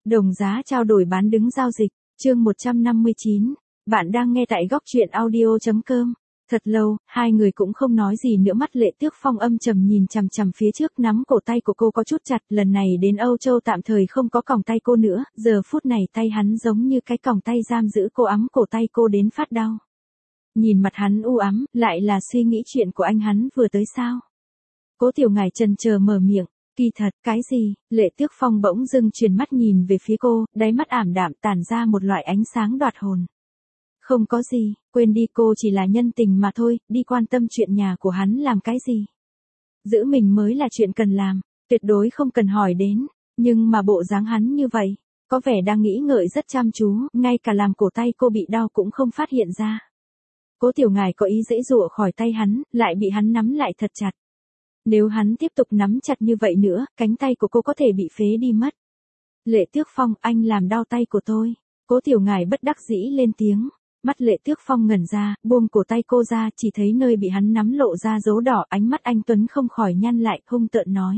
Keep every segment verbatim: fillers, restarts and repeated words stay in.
Đồng giá trao đổi bán đứng giao dịch, chương một trăm năm mươi chín. Bạn đang nghe tại góc truyện audio chấm com. Thật lâu, hai người cũng không nói gì nữa, mắt Lệ Tước Phong âm trầm nhìn chằm chằm phía trước, nắm cổ tay của cô có chút chặt, lần này đến Âu Châu tạm thời không có còng tay cô nữa, giờ phút này tay hắn giống như cái còng tay giam giữ cô, ấm cổ tay cô đến phát đau. Nhìn mặt hắn u ám, lại là suy nghĩ chuyện của anh hắn vừa tới sao? Cố Tiểu Ngải chần chờ mở miệng. Kỳ thật, cái gì? Lệ Tước Phong bỗng dưng chuyển mắt nhìn về phía cô, đáy mắt ảm đạm tản ra một loại ánh sáng đoạt hồn. Không có gì, quên đi, cô chỉ là nhân tình mà thôi, đi quan tâm chuyện nhà của hắn làm cái gì? Giữ mình mới là chuyện cần làm, tuyệt đối không cần hỏi đến, nhưng mà bộ dáng hắn như vậy, có vẻ đang nghĩ ngợi rất chăm chú, ngay cả làm cổ tay cô bị đau cũng không phát hiện ra. Cố Tiểu Ngải có ý giãy giụa khỏi tay hắn, lại bị hắn nắm lại thật chặt. Nếu hắn tiếp tục nắm chặt như vậy nữa, cánh tay của cô có thể bị phế đi mất. Lệ Tước Phong, anh làm đau tay của tôi. Cố Tiểu Ngải bất đắc dĩ lên tiếng. Mắt Lệ Tước Phong ngẩn ra, buông cổ tay cô ra, chỉ thấy nơi bị hắn nắm lộ ra dấu đỏ, ánh mắt anh tuấn không khỏi nhăn lại, hung tợn nói.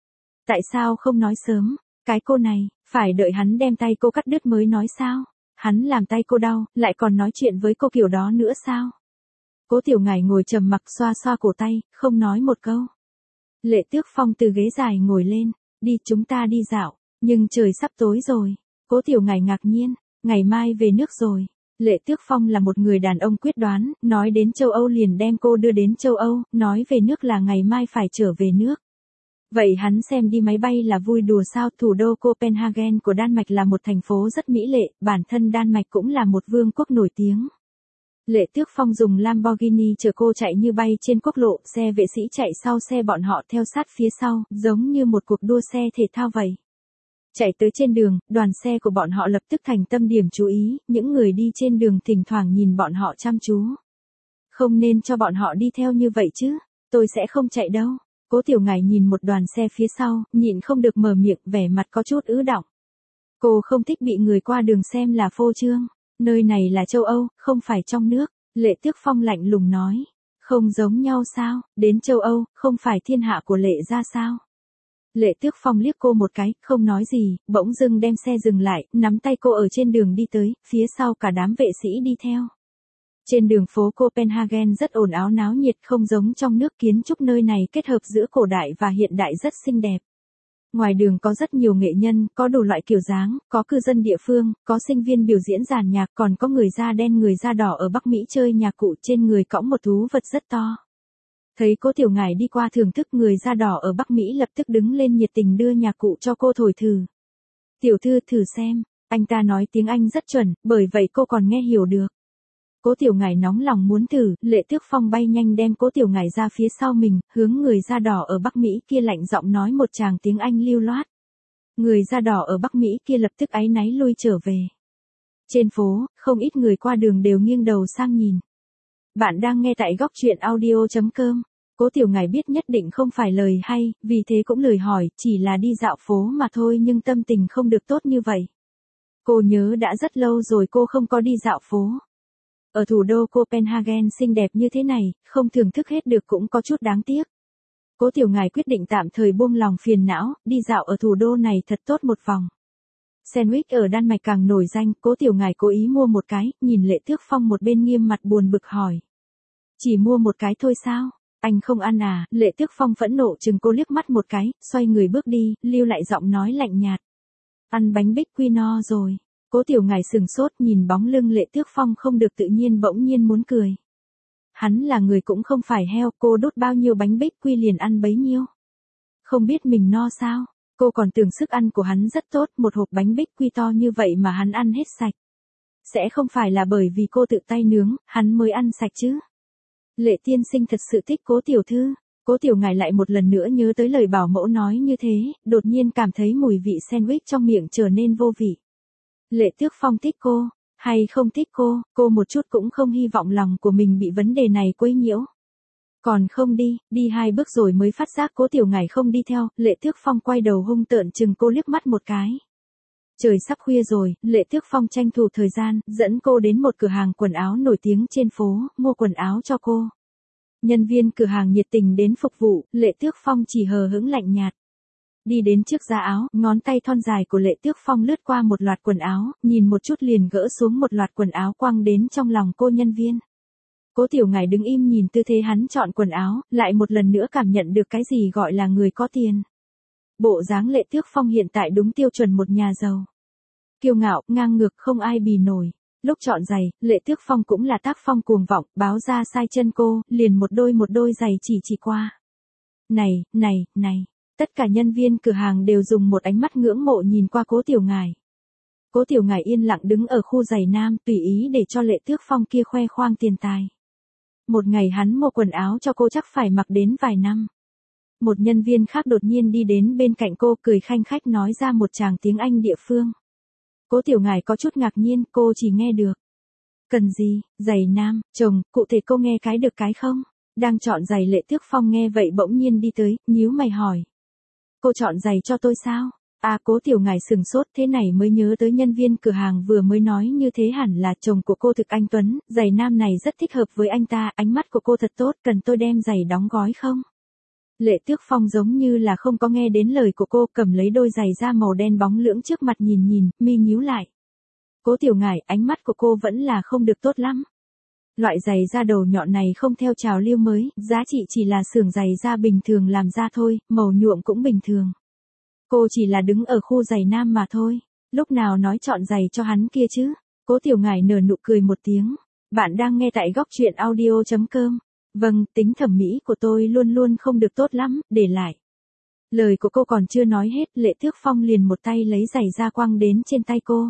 Tại sao không nói sớm, cái cô này, phải đợi hắn đem tay cô cắt đứt mới nói sao? Hắn làm tay cô đau, lại còn nói chuyện với cô kiểu đó nữa sao? Cố Tiểu Ngải ngồi trầm mặc xoa xoa cổ tay, không nói một câu. Lệ Tước Phong từ ghế dài ngồi lên, đi, chúng ta đi dạo, nhưng trời sắp tối rồi. Cố Tiểu Ngải ngạc nhiên, ngày mai về nước rồi. Lệ Tước Phong là một người đàn ông quyết đoán, nói đến châu Âu liền đem cô đưa đến châu Âu, nói về nước là ngày mai phải trở về nước. Vậy hắn xem đi máy bay là vui đùa sao? Thủ đô Copenhagen của Đan Mạch là một thành phố rất mỹ lệ, bản thân Đan Mạch cũng là một vương quốc nổi tiếng. Lệ Tước Phong dùng Lamborghini chở cô chạy như bay trên quốc lộ, xe vệ sĩ chạy sau xe bọn họ theo sát phía sau, giống như một cuộc đua xe thể thao vậy. Chạy tới trên đường, đoàn xe của bọn họ lập tức thành tâm điểm chú ý, những người đi trên đường thỉnh thoảng nhìn bọn họ chăm chú. Không nên cho bọn họ đi theo như vậy chứ, tôi sẽ không chạy đâu. Cố Tiểu Ngải nhìn một đoàn xe phía sau, nhịn không được mở miệng, vẻ mặt có chút ứ đọng. Cô không thích bị người qua đường xem là phô trương. Nơi này là châu Âu, không phải trong nước. Lệ Tước Phong lạnh lùng nói. Không giống nhau sao, đến châu Âu, không phải thiên hạ của Lệ gia sao? Lệ Tước Phong liếc cô một cái, không nói gì, bỗng dưng đem xe dừng lại, nắm tay cô ở trên đường đi tới, phía sau cả đám vệ sĩ đi theo. Trên đường phố Copenhagen rất ồn ào náo nhiệt, không giống trong nước, kiến trúc nơi này kết hợp giữa cổ đại và hiện đại rất xinh đẹp. Ngoài đường có rất nhiều nghệ nhân, có đủ loại kiểu dáng, có cư dân địa phương, có sinh viên biểu diễn giàn nhạc, còn có người da đen người da đỏ ở Bắc Mỹ chơi nhạc cụ, trên người cõng một thú vật rất to. Thấy Cố Tiểu Ngải đi qua thưởng thức, người da đỏ ở Bắc Mỹ lập tức đứng lên nhiệt tình đưa nhạc cụ cho cô thổi thử. Tiểu thư thử xem, anh ta nói tiếng Anh rất chuẩn, bởi vậy cô còn nghe hiểu được. Cố Tiểu Ngải nóng lòng muốn thử, Lệ Tước Phong bay nhanh đem Cố Tiểu Ngải ra phía sau mình, hướng người da đỏ ở Bắc Mỹ kia lạnh giọng nói một tràng tiếng Anh lưu loát. Người da đỏ ở Bắc Mỹ kia lập tức áy náy lui trở về. Trên phố, không ít người qua đường đều nghiêng đầu sang nhìn. Bạn đang nghe tại góc truyện audio chấm com. Cố Tiểu Ngải biết nhất định không phải lời hay, vì thế cũng lười hỏi, chỉ là đi dạo phố mà thôi, nhưng tâm tình không được tốt như vậy. Cô nhớ đã rất lâu rồi cô không có đi dạo phố. Ở thủ đô Copenhagen xinh đẹp như thế này, không thưởng thức hết được cũng có chút đáng tiếc. Cố Tiểu Ngải quyết định tạm thời buông lòng phiền não, đi dạo ở thủ đô này thật tốt một vòng. Sandwich ở Đan Mạch càng nổi danh, Cố Tiểu Ngải cố ý mua một cái, nhìn Lệ Tước Phong một bên nghiêm mặt buồn bực hỏi. Chỉ mua một cái thôi sao? Anh không ăn à? Lệ Tước Phong phẫn nộ chừng cô liếc mắt một cái, xoay người bước đi, lưu lại giọng nói lạnh nhạt. Ăn bánh bích quy no rồi. Cố Tiểu Ngải sừng sốt nhìn bóng lưng Lệ Tước Phong không được tự nhiên, bỗng nhiên muốn cười. Hắn là người cũng không phải heo, cô đốt bao nhiêu bánh bích quy liền ăn bấy nhiêu. Không biết mình no sao? Cô còn tưởng sức ăn của hắn rất tốt, một hộp bánh bích quy to như vậy mà hắn ăn hết sạch. Sẽ không phải là bởi vì cô tự tay nướng, hắn mới ăn sạch chứ? Lệ tiên sinh thật sự thích Cố tiểu thư. Cố Tiểu Ngải lại một lần nữa nhớ tới lời bảo mẫu nói như thế, đột nhiên cảm thấy mùi vị sandwich trong miệng trở nên vô vị. Lệ Tước Phong thích cô, hay không thích cô, cô một chút cũng không hy vọng lòng của mình bị vấn đề này quấy nhiễu. Còn không đi, đi hai bước rồi mới phát giác Cố Tiểu Ngải không đi theo, Lệ Tước Phong quay đầu hung tợn chừng cô liếc mắt một cái. Trời sắp khuya rồi, Lệ Tước Phong tranh thủ thời gian, dẫn cô đến một cửa hàng quần áo nổi tiếng trên phố, mua quần áo cho cô. Nhân viên cửa hàng nhiệt tình đến phục vụ, Lệ Tước Phong chỉ hờ hững lạnh nhạt. Đi đến trước giá áo, ngón tay thon dài của Lệ Tước Phong lướt qua một loạt quần áo, nhìn một chút liền gỡ xuống một loạt quần áo quăng đến trong lòng cô nhân viên. Cố Tiểu Ngải đứng im nhìn tư thế hắn chọn quần áo, lại một lần nữa cảm nhận được cái gì gọi là người có tiền. Bộ dáng Lệ Tước Phong hiện tại đúng tiêu chuẩn một nhà giàu. Kiêu ngạo, ngang ngược không ai bì nổi. Lúc chọn giày, Lệ Tước Phong cũng là tác phong cuồng vọng, báo ra sai chân cô, liền một đôi một đôi giày chỉ chỉ qua. Này, này, này, tất cả nhân viên cửa hàng đều dùng một ánh mắt ngưỡng mộ nhìn qua Cố Tiểu Ngải. Cố Tiểu Ngải yên lặng đứng ở khu giày nam, tùy ý để cho Lệ Tước Phong kia khoe khoang tiền tài. Một ngày hắn mua quần áo cho cô chắc phải mặc đến vài năm. Một nhân viên khác đột nhiên đi đến bên cạnh cô, cười khanh khách nói ra một tràng tiếng Anh địa phương. Cố Tiểu Ngải có chút ngạc nhiên, cô chỉ nghe được. Cần gì, giày nam, chồng, cụ thể cô nghe cái được cái không? Đang chọn giày Lệ Tước Phong nghe vậy bỗng nhiên đi tới, nhíu mày hỏi. Cô chọn giày cho tôi sao? À, Cố Tiểu Ngải sừng sốt, thế này mới nhớ tới nhân viên cửa hàng vừa mới nói như thế hẳn là chồng của cô thực anh Tuấn, giày nam này rất thích hợp với anh ta, ánh mắt của cô thật tốt, cần tôi đem giày đóng gói không? Lệ Tước Phong giống như là không có nghe đến lời của cô, cầm lấy đôi giày da màu đen bóng lưỡng trước mặt nhìn nhìn, mi nhíu lại. Cố Tiểu Ngải, ánh mắt của cô vẫn là không được tốt lắm. Loại giày da đầu nhọn này không theo trào lưu mới, giá trị chỉ là xưởng giày da bình thường làm ra thôi, màu nhuộm cũng bình thường. Cô chỉ là đứng ở khu giày nam mà thôi, lúc nào nói chọn giày cho hắn kia chứ? Cố Tiểu Ngải nở nụ cười một tiếng. Bạn đang nghe tại góc truyện audio chấm com. Vâng, tính thẩm mỹ của tôi luôn luôn không được tốt lắm, để lại. Lời của cô còn chưa nói hết, Lệ Tước Phong liền một tay lấy giày da quăng đến trên tay cô.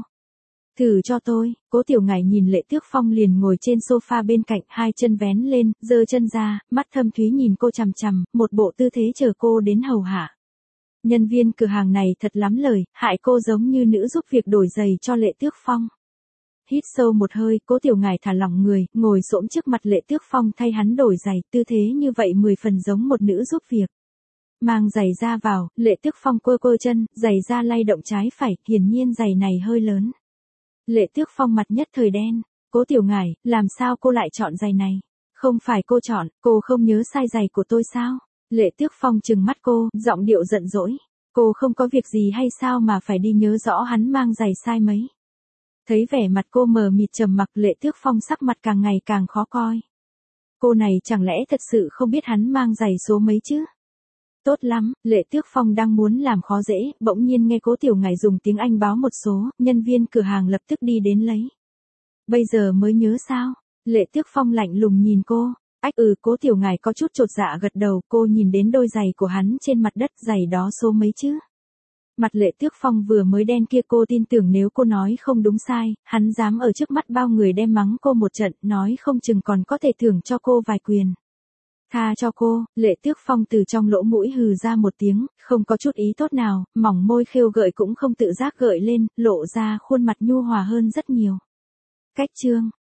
Thử cho tôi, Cố Tiểu Ngải nhìn Lệ Tước Phong liền ngồi trên sofa bên cạnh, hai chân vén lên, giơ chân ra, mắt thâm thúy nhìn cô chằm chằm, một bộ tư thế chờ cô đến hầu hạ. Nhân viên cửa hàng này thật lắm lời, hại cô giống như nữ giúp việc đổi giày cho Lệ Tước Phong. Hít sâu một hơi, Cố Tiểu Ngải thả lỏng người, ngồi xổm trước mặt Lệ Tước Phong thay hắn đổi giày, tư thế như vậy mười phần giống một nữ giúp việc. Mang giày da vào, Lệ Tước Phong quơ quơ chân, giày da lay động trái phải, hiển nhiên giày này hơi lớn. Lệ Tước Phong mặt nhất thời đen. Cố Tiểu Ngải, làm sao cô lại chọn giày này? Không phải cô chọn, cô không nhớ size giày của tôi sao? Lệ Tước Phong trừng mắt cô, giọng điệu giận dỗi. Cô không có việc gì hay sao mà phải đi nhớ rõ hắn mang giày size mấy? Thấy vẻ mặt cô mờ mịt trầm mặc, Lệ Tước Phong sắc mặt càng ngày càng khó coi. Cô này chẳng lẽ thật sự không biết hắn mang giày số mấy chứ? Tốt lắm, Lệ Tước Phong đang muốn làm khó dễ, bỗng nhiên nghe Cố Tiểu Ngải dùng tiếng Anh báo một số, nhân viên cửa hàng lập tức đi đến lấy. Bây giờ mới nhớ sao? Lệ Tước Phong lạnh lùng nhìn cô. Ách ừ, Cố Tiểu Ngải có chút chột dạ gật đầu, cô nhìn đến đôi giày của hắn trên mặt đất, giày đó số mấy chứ? Mặt Lệ Tước Phong vừa mới đen kia, cô tin tưởng nếu cô nói không đúng sai, hắn dám ở trước mắt bao người đem mắng cô một trận, nói không chừng còn có thể thưởng cho cô vài quyền. Tha cho cô, Lệ Tước Phong từ trong lỗ mũi hừ ra một tiếng, không có chút ý tốt nào, mỏng môi khêu gợi cũng không tự giác gợi lên, lộ ra khuôn mặt nhu hòa hơn rất nhiều. Cách chương